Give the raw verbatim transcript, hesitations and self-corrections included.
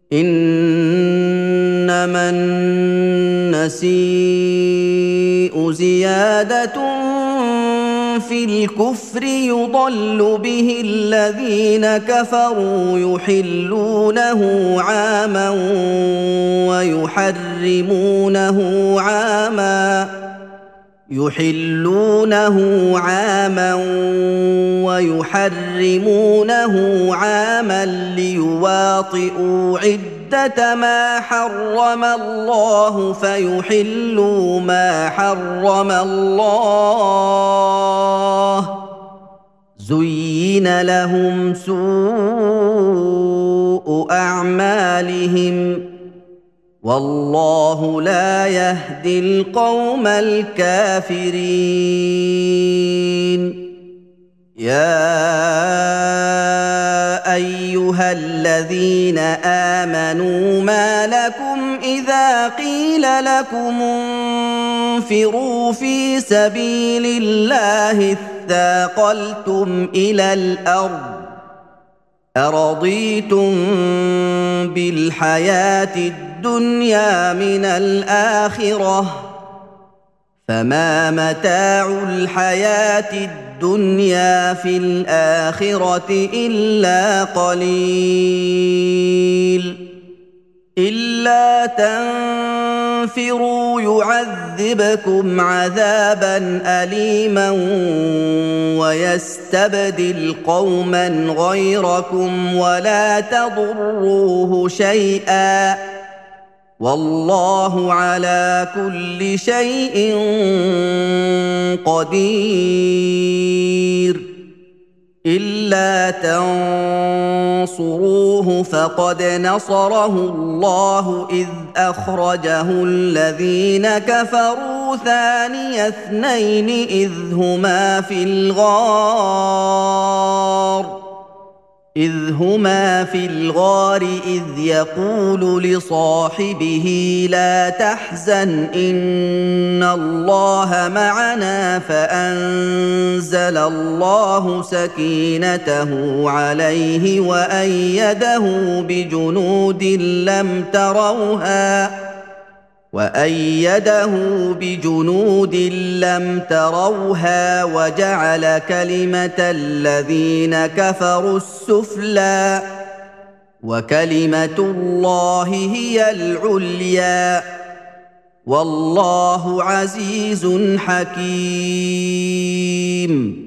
إنما النسيء زيادة في الكفر يضل به الذين كفروا يحلونه عاما ويحرمونه عاما يحلونه عاما ويحرمونه عاما ليواطئوا عدة ما حرم الله فيحلوا ما حرم الله زين لهم سوء أعمالهم والله لا يهدي القوم الكافرين يا ايها الذين امنوا ما لكم اذا قيل لكم انفروا في سبيل الله اثاقلتم الى الارض أرضيتم بالحياة الدنيا من الآخرة فما متاع الحياة الدنيا في الآخرة إلا قليل إلا تنفروا يعذبكم عذابا أليما ويستبدل قوما غيركم ولا تضروه شيئا والله على كل شيء قدير إلا تنصروه فقد نصره الله إذ أخرجه الذين كفروا ثاني اثنين إذ هما في الغار إذ هما في الغار إذ يقول لصاحبه لا تحزن إن الله معنا فأنزل الله سكينته عليه وأيده بجنود لم تروها وأيده بجنود لم تروها وجعل كلمة الذين كفروا السفلى وكلمة الله هي العليا والله عزيز حكيم